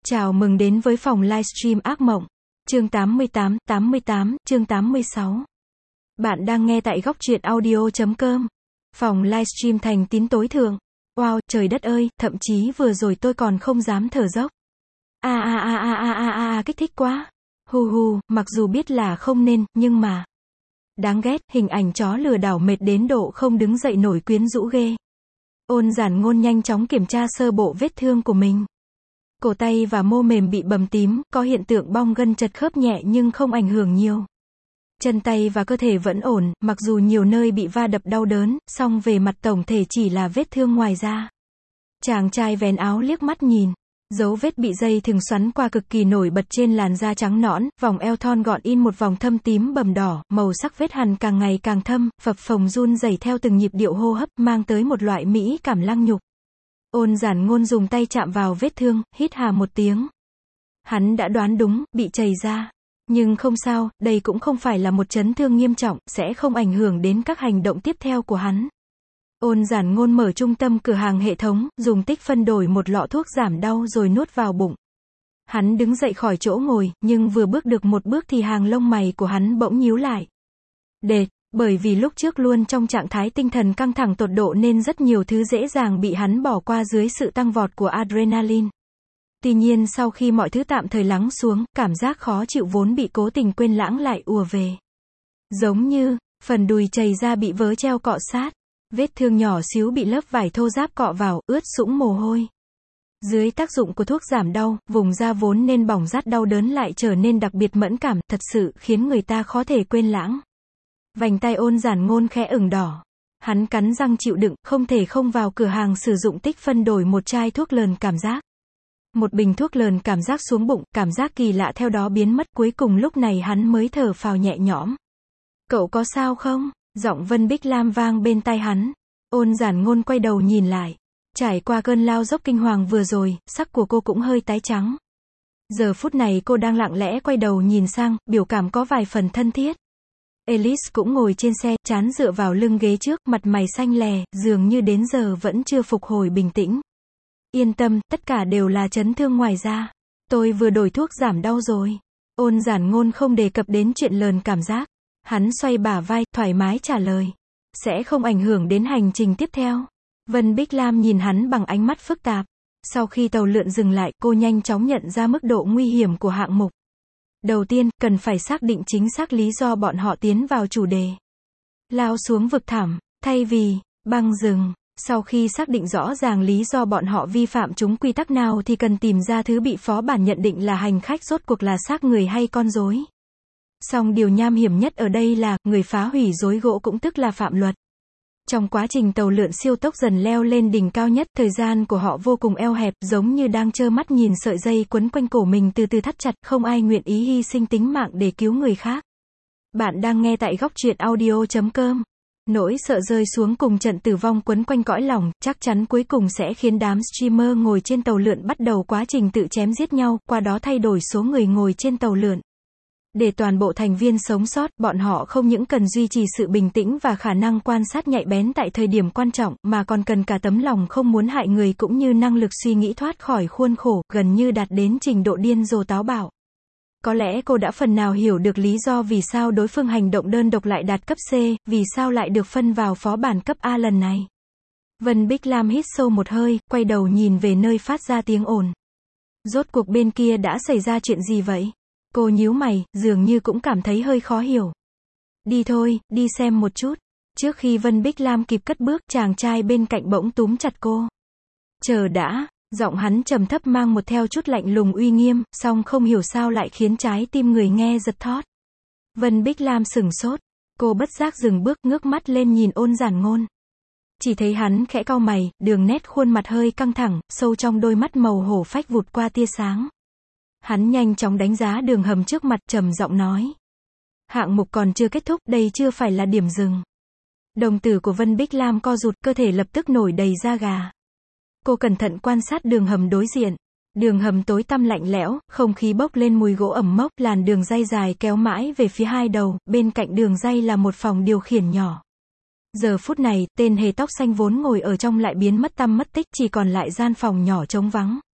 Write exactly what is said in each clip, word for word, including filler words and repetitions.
Chào mừng đến với phòng livestream ác mộng. Chương tám mươi tám, tám mươi tám, chương tám mươi sáu. Bạn đang nghe tại góc truyện audio chấm com. Phòng livestream thành tín tối thượng. Wow, trời đất ơi, thậm chí vừa rồi tôi còn không dám thở dốc. A a a a a a a a kích thích quá. Hu hu, mặc dù biết là không nên, nhưng mà. Đáng ghét, hình ảnh chó lừa đảo mệt đến độ không đứng dậy nổi quyến rũ ghê. Ôn Giản Ngôn nhanh chóng kiểm tra sơ bộ vết thương của mình. Cổ tay và mô mềm bị bầm tím, có hiện tượng bong gân chật khớp nhẹ nhưng không ảnh hưởng nhiều. Chân tay và cơ thể vẫn ổn, mặc dù nhiều nơi bị va đập đau đớn, song về mặt tổng thể chỉ là vết thương ngoài da. Chàng trai vén áo liếc mắt nhìn. Dấu vết bị dây thừng xoắn qua cực kỳ nổi bật trên làn da trắng nõn, vòng eo thon gọn in một vòng thâm tím bầm đỏ, màu sắc vết hằn càng ngày càng thâm, phập phồng run rẩy theo từng nhịp điệu hô hấp, mang tới một loại mỹ cảm lăng nhục. Ôn Giản Ngôn dùng tay chạm vào vết thương, hít hà một tiếng. Hắn đã đoán đúng, bị chày ra. Nhưng không sao, đây cũng không phải là một chấn thương nghiêm trọng, sẽ không ảnh hưởng đến các hành động tiếp theo của hắn. Ôn Giản Ngôn mở trung tâm cửa hàng hệ thống, dùng tích phân đổi một lọ thuốc giảm đau rồi nuốt vào bụng. Hắn đứng dậy khỏi chỗ ngồi, nhưng vừa bước được một bước thì hàng lông mày của hắn bỗng nhíu lại. Đệt, bởi vì lúc trước luôn trong trạng thái tinh thần căng thẳng tột độ nên rất nhiều thứ dễ dàng bị hắn bỏ qua dưới sự tăng vọt của adrenaline. Tuy nhiên sau khi mọi thứ tạm thời lắng xuống, cảm giác khó chịu vốn bị cố tình quên lãng lại ùa về. Giống như, phần đùi chày ra bị vớ treo cọ sát. Vết thương nhỏ xíu bị lớp vải thô ráp cọ vào, ướt sũng mồ hôi. Dưới tác dụng của thuốc giảm đau, vùng da vốn nên bỏng rát đau đớn lại trở nên đặc biệt mẫn cảm, thật sự khiến người ta khó thể quên lãng. Vành tay Ôn Giản Ngôn khẽ ửng đỏ. Hắn cắn răng chịu đựng, không thể không vào cửa hàng sử dụng tích phân đổi một chai thuốc lờn cảm giác. Một bình thuốc lờn cảm giác xuống bụng, cảm giác kỳ lạ theo đó biến mất, cuối cùng lúc này hắn mới thở phào nhẹ nhõm. Cậu có sao không? Giọng Vân Bích Lam vang bên tai hắn. Ôn Giản Ngôn quay đầu nhìn lại. Trải qua cơn lao dốc kinh hoàng vừa rồi, sắc của cô cũng hơi tái trắng. Giờ phút này cô đang lặng lẽ quay đầu nhìn sang, biểu cảm có vài phần thân thiết. Alice cũng ngồi trên xe, trán dựa vào lưng ghế trước, mặt mày xanh lè, dường như đến giờ vẫn chưa phục hồi bình tĩnh. Yên tâm, tất cả đều là chấn thương ngoài da. Tôi vừa đổi thuốc giảm đau rồi. Ôn Giản Ngôn không đề cập đến chuyện lờn cảm giác. Hắn xoay bả vai, thoải mái trả lời. Sẽ không ảnh hưởng đến hành trình tiếp theo. Vân Bích Lam nhìn hắn bằng ánh mắt phức tạp. Sau khi tàu lượn dừng lại, cô nhanh chóng nhận ra mức độ nguy hiểm của hạng mục. Đầu tiên, cần phải xác định chính xác lý do bọn họ tiến vào chủ đề. Lao xuống vực thẳm, thay vì băng rừng. Sau khi xác định rõ ràng lý do bọn họ vi phạm chúng quy tắc nào thì cần tìm ra thứ bị phó bản nhận định là hành khách rốt cuộc là xác người hay con rối. Song điều nham hiểm nhất ở đây là, người phá hủy rối gỗ cũng tức là phạm luật. Trong quá trình tàu lượn siêu tốc dần leo lên đỉnh cao nhất, thời gian của họ vô cùng eo hẹp, giống như đang trơ mắt nhìn sợi dây quấn quanh cổ mình từ từ thắt chặt, không ai nguyện ý hy sinh tính mạng để cứu người khác. Bạn đang nghe tại góc truyện audio chấm com. Nỗi sợ rơi xuống cùng trận tử vong quấn quanh cõi lòng, chắc chắn cuối cùng sẽ khiến đám streamer ngồi trên tàu lượn bắt đầu quá trình tự chém giết nhau, qua đó thay đổi số người ngồi trên tàu lượn. Để toàn bộ thành viên sống sót, bọn họ không những cần duy trì sự bình tĩnh và khả năng quan sát nhạy bén tại thời điểm quan trọng, mà còn cần cả tấm lòng không muốn hại người cũng như năng lực suy nghĩ thoát khỏi khuôn khổ, gần như đạt đến trình độ điên rồ táo bạo. Có lẽ cô đã phần nào hiểu được lý do vì sao đối phương hành động đơn độc lại đạt cấp C, vì sao lại được phân vào phó bản cấp A lần này. Vân Bích Lam hít sâu một hơi, quay đầu nhìn về nơi phát ra tiếng ồn. Rốt cuộc bên kia đã xảy ra chuyện gì vậy? Cô nhíu mày, dường như cũng cảm thấy hơi khó hiểu. Đi thôi, đi xem một chút. Trước khi Vân Bích Lam kịp cất bước, chàng trai bên cạnh bỗng túm chặt cô. Chờ đã, giọng hắn trầm thấp mang một theo chút lạnh lùng uy nghiêm, song không hiểu sao lại khiến trái tim người nghe giật thót. Vân Bích Lam sửng sốt. Cô bất giác dừng bước, ngước mắt lên nhìn Ôn Giản Ngôn. Chỉ thấy hắn khẽ cau mày, đường nét khuôn mặt hơi căng thẳng, sâu trong đôi mắt màu hổ phách vụt qua tia sáng. Hắn nhanh chóng đánh giá đường hầm trước mặt, trầm giọng nói. Hạng mục còn chưa kết thúc, đây chưa phải là điểm dừng. Đồng tử của Vân Bích Lam co rụt, cơ thể lập tức nổi đầy da gà. Cô cẩn thận quan sát đường hầm đối diện. Đường hầm tối tăm lạnh lẽo, không khí bốc lên mùi gỗ ẩm mốc, làn đường ray dài kéo mãi về phía hai đầu, bên cạnh đường ray là một phòng điều khiển nhỏ. Giờ phút này, tên hề tóc xanh vốn ngồi ở trong lại biến mất tăm mất tích, chỉ còn lại gian phòng nhỏ trống vắng.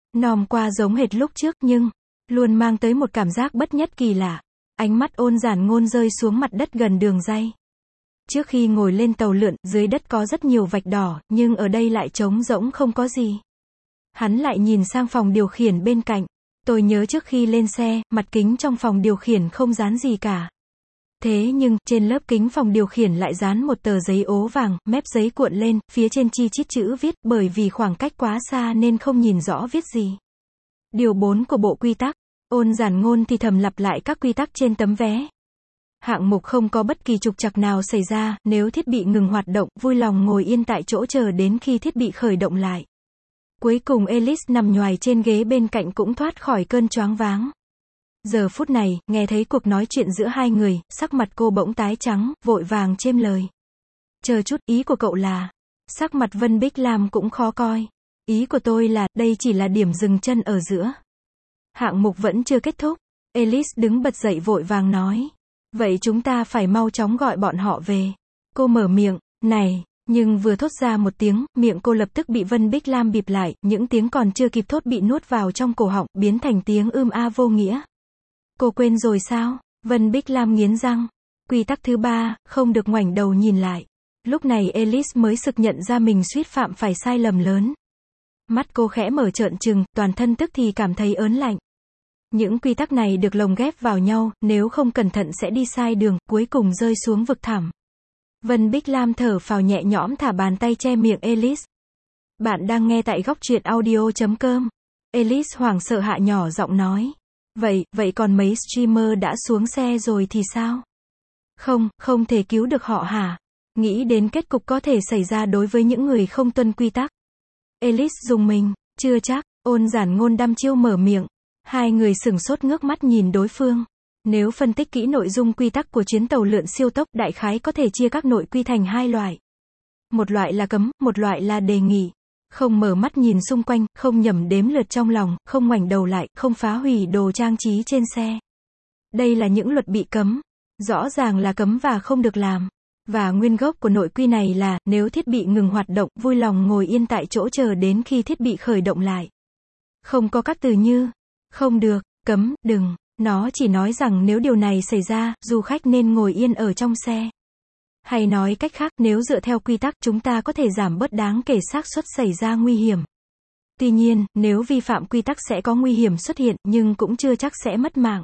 Nòm qua giống hệt lúc trước nhưng, luôn mang tới một cảm giác bất nhất kỳ lạ. Ánh mắt Ôn Giản Ngôn rơi xuống mặt đất gần đường ray. Trước khi ngồi lên tàu lượn, dưới đất có rất nhiều vạch đỏ, nhưng ở đây lại trống rỗng không có gì. Hắn lại nhìn sang phòng điều khiển bên cạnh. Tôi nhớ trước khi lên xe, mặt kính trong phòng điều khiển không dán gì cả. Thế nhưng, trên lớp kính phòng điều khiển lại dán một tờ giấy ố vàng, mép giấy cuộn lên, phía trên chi chít chữ viết, bởi vì khoảng cách quá xa nên không nhìn rõ viết gì. Điều bốn của bộ quy tắc. Ôn Giản Ngôn thì thầm lặp lại các quy tắc trên tấm vé. Hạng mục không có bất kỳ trục trặc nào xảy ra, nếu thiết bị ngừng hoạt động, vui lòng ngồi yên tại chỗ chờ đến khi thiết bị khởi động lại. Cuối cùng Alice nằm nhoài trên ghế bên cạnh cũng thoát khỏi cơn choáng váng. Giờ phút này, nghe thấy cuộc nói chuyện giữa hai người, sắc mặt cô bỗng tái trắng, vội vàng chêm lời. Chờ chút, ý của cậu là... Sắc mặt Vân Bích Lam cũng khó coi. Ý của tôi là, đây chỉ là điểm dừng chân ở giữa. Hạng mục vẫn chưa kết thúc. Alice đứng bật dậy vội vàng nói. Vậy chúng ta phải mau chóng gọi bọn họ về. Cô mở miệng, này, nhưng vừa thốt ra một tiếng, miệng cô lập tức bị Vân Bích Lam bịt lại, những tiếng còn chưa kịp thốt bị nuốt vào trong cổ họng, biến thành tiếng ưm a vô nghĩa. Cô quên rồi sao? Vân Bích Lam nghiến răng. Quy tắc thứ ba, không được ngoảnh đầu nhìn lại. Lúc này Alice mới sực nhận ra mình suýt phạm phải sai lầm lớn. Mắt cô khẽ mở trợn trừng, toàn thân tức thì cảm thấy ớn lạnh. Những quy tắc này được lồng ghép vào nhau, nếu không cẩn thận sẽ đi sai đường, cuối cùng rơi xuống vực thẳm. Vân Bích Lam thở phào nhẹ nhõm thả bàn tay che miệng Alice. Bạn đang nghe tại góc truyện audio chấm com. Alice hoảng sợ hạ nhỏ giọng nói. Vậy, vậy còn mấy streamer đã xuống xe rồi thì sao? Không, không thể cứu được họ hả? Nghĩ đến kết cục có thể xảy ra đối với những người không tuân quy tắc. Alice rùng mình, chưa chắc. Ôn Giản Ngôn đăm chiêu mở miệng. Hai người sửng sốt ngước mắt nhìn đối phương. Nếu phân tích kỹ nội dung quy tắc của chuyến tàu lượn siêu tốc, đại khái có thể chia các nội quy thành hai loại. Một loại là cấm, một loại là đề nghị. Không mở mắt nhìn xung quanh, không nhẩm đếm lượt trong lòng, không ngoảnh đầu lại, không phá hủy đồ trang trí trên xe. Đây là những luật bị cấm. Rõ ràng là cấm và không được làm. Và nguyên gốc của nội quy này là, nếu thiết bị ngừng hoạt động, vui lòng ngồi yên tại chỗ chờ đến khi thiết bị khởi động lại. Không có các từ như, không được, cấm, đừng. Nó chỉ nói rằng nếu điều này xảy ra, du khách nên ngồi yên ở trong xe. Hay nói cách khác, nếu dựa theo quy tắc, chúng ta có thể giảm bớt đáng kể xác suất xảy ra nguy hiểm. Tuy nhiên, nếu vi phạm quy tắc sẽ có nguy hiểm xuất hiện, nhưng cũng chưa chắc sẽ mất mạng.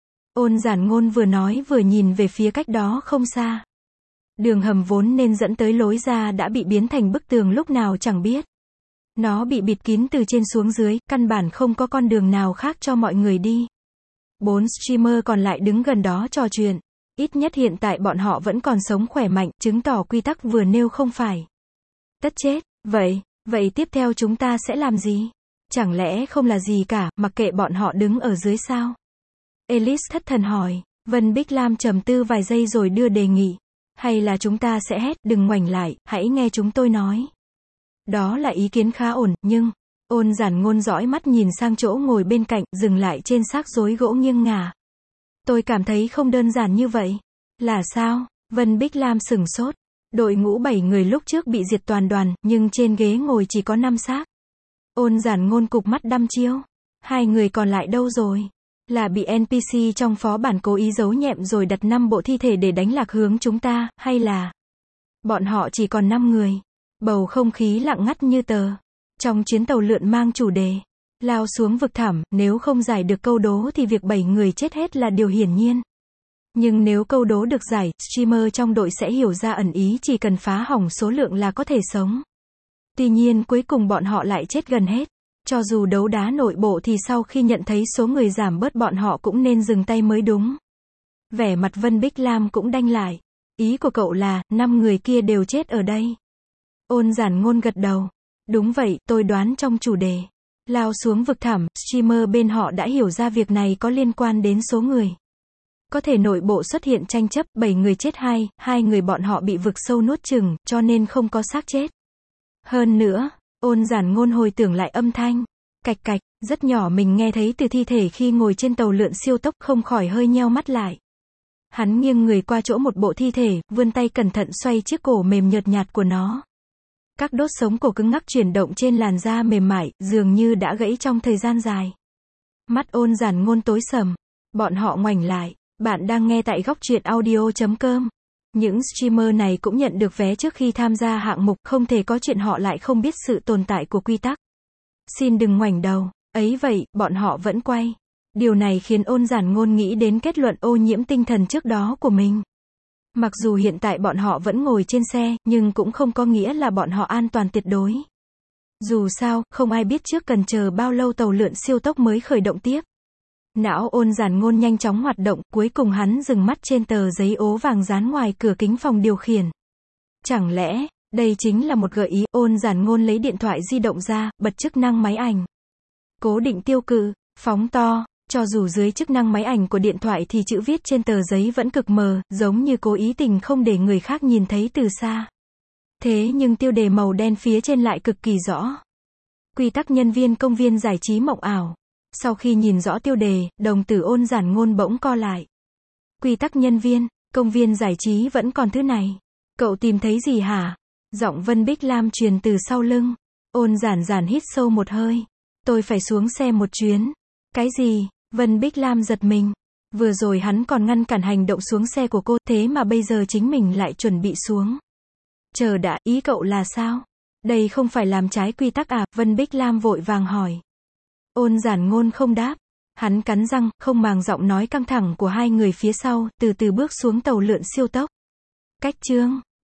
Ôn Giản Ngôn vừa nói vừa nhìn về phía cách đó không xa. Đường hầm vốn nên dẫn tới lối ra đã bị biến thành bức tường lúc nào chẳng biết. Nó bị bịt kín từ trên xuống dưới, căn bản không có con đường nào khác cho mọi người đi. Bốn streamer còn lại đứng gần đó trò chuyện. Ít nhất hiện tại bọn họ vẫn còn sống khỏe mạnh, chứng tỏ quy tắc vừa nêu không phải. Tất chết, vậy, vậy tiếp theo chúng ta sẽ làm gì? Chẳng lẽ không là gì cả, mặc kệ bọn họ đứng ở dưới sao? Alice thất thần hỏi. Vân Bích Lam trầm tư vài giây rồi đưa đề nghị. Hay là chúng ta sẽ hét, đừng ngoảnh lại, hãy nghe chúng tôi nói. Đó là ý kiến khá ổn, nhưng... Ôn Giản Ngôn dõi mắt nhìn sang chỗ ngồi bên cạnh, dừng lại trên xác rối gỗ nghiêng ngả. Tôi cảm thấy không đơn giản như vậy. Là sao? Vân Bích Lam sửng sốt. Đội ngũ bảy người lúc trước bị diệt toàn đoàn, nhưng trên ghế ngồi chỉ có năm xác. Ôn Giản Ngôn cụp mắt đăm chiêu. Hai người còn lại đâu rồi? Là bị en pê xê trong phó bản cố ý giấu nhẹm rồi đặt năm bộ thi thể để đánh lạc hướng chúng ta, hay là... Bọn họ chỉ còn năm người. Bầu không khí lặng ngắt như tờ. Trong chuyến tàu lượn mang chủ đề lao xuống vực thẳm, nếu không giải được câu đố thì việc bảy người chết hết là điều hiển nhiên. Nhưng nếu câu đố được giải, streamer trong đội sẽ hiểu ra ẩn ý chỉ cần phá hỏng số lượng là có thể sống. Tuy nhiên cuối cùng bọn họ lại chết gần hết. Cho dù đấu đá nội bộ thì sau khi nhận thấy số người giảm bớt bọn họ cũng nên dừng tay mới đúng. Vẻ mặt Vân Bích Lam cũng đanh lại. Ý của cậu là, năm người kia đều chết ở đây. Ôn Giản Ngôn gật đầu. Đúng vậy, tôi đoán trong chủ đề lao xuống vực thẳm, streamer bên họ đã hiểu ra việc này có liên quan đến số người. Có thể nội bộ xuất hiện tranh chấp, bảy người chết hai, hai người bọn họ bị vực sâu nuốt chửng, cho nên không có xác chết. Hơn nữa, Ôn Giản Ngôn hồi tưởng lại âm thanh, cạch cạch, rất nhỏ mình nghe thấy từ thi thể khi ngồi trên tàu lượn siêu tốc, không khỏi hơi nheo mắt lại. Hắn nghiêng người qua chỗ một bộ thi thể, vươn tay cẩn thận xoay chiếc cổ mềm nhợt nhạt của nó. Các đốt sống cổ cứng ngắc chuyển động trên làn da mềm mại, dường như đã gãy trong thời gian dài. Mắt Ôn Giản Ngôn tối sầm. Bọn họ ngoảnh lại. Bạn đang nghe tại góc truyện audio chấm com. Những streamer này cũng nhận được vé trước khi tham gia hạng mục, không thể có chuyện họ lại không biết sự tồn tại của quy tắc. Xin đừng ngoảnh đầu. Ấy vậy, bọn họ vẫn quay. Điều này khiến Ôn Giản Ngôn nghĩ đến kết luận ô nhiễm tinh thần trước đó của mình. Mặc dù hiện tại bọn họ vẫn ngồi trên xe, nhưng cũng không có nghĩa là bọn họ an toàn tuyệt đối. Dù sao, không ai biết trước cần chờ bao lâu tàu lượn siêu tốc mới khởi động tiếp. Não Ôn Giản Ngôn nhanh chóng hoạt động, cuối cùng hắn dừng mắt trên tờ giấy ố vàng dán ngoài cửa kính phòng điều khiển. Chẳng lẽ, đây chính là một gợi ý. Ôn Giản Ngôn lấy điện thoại di động ra, bật chức năng máy ảnh. Cố định tiêu cự, phóng to. Cho dù dưới chức năng máy ảnh của điện thoại thì chữ viết trên tờ giấy vẫn cực mờ, giống như cố ý tình không để người khác nhìn thấy từ xa. Thế nhưng tiêu đề màu đen phía trên lại cực kỳ rõ. Quy tắc nhân viên công viên giải trí mộng ảo. Sau khi nhìn rõ tiêu đề, đồng tử Ôn Giản Ngôn bỗng co lại. Quy tắc nhân viên, công viên giải trí vẫn còn thứ này. Cậu tìm thấy gì hả? Giọng Vân Bích Lam truyền từ sau lưng. Ôn Giản Giản hít sâu một hơi. Tôi phải xuống xe một chuyến. Cái gì? Vân Bích Lam giật mình. Vừa rồi hắn còn ngăn cản hành động xuống xe của cô, thế mà bây giờ chính mình lại chuẩn bị xuống. Chờ đã, ý cậu là sao? Đây không phải làm trái quy tắc à? Vân Bích Lam vội vàng hỏi. Ôn Giản Ngôn không đáp. Hắn cắn răng, không màng giọng nói căng thẳng của hai người phía sau, từ từ bước xuống tàu lượn siêu tốc. Cách chương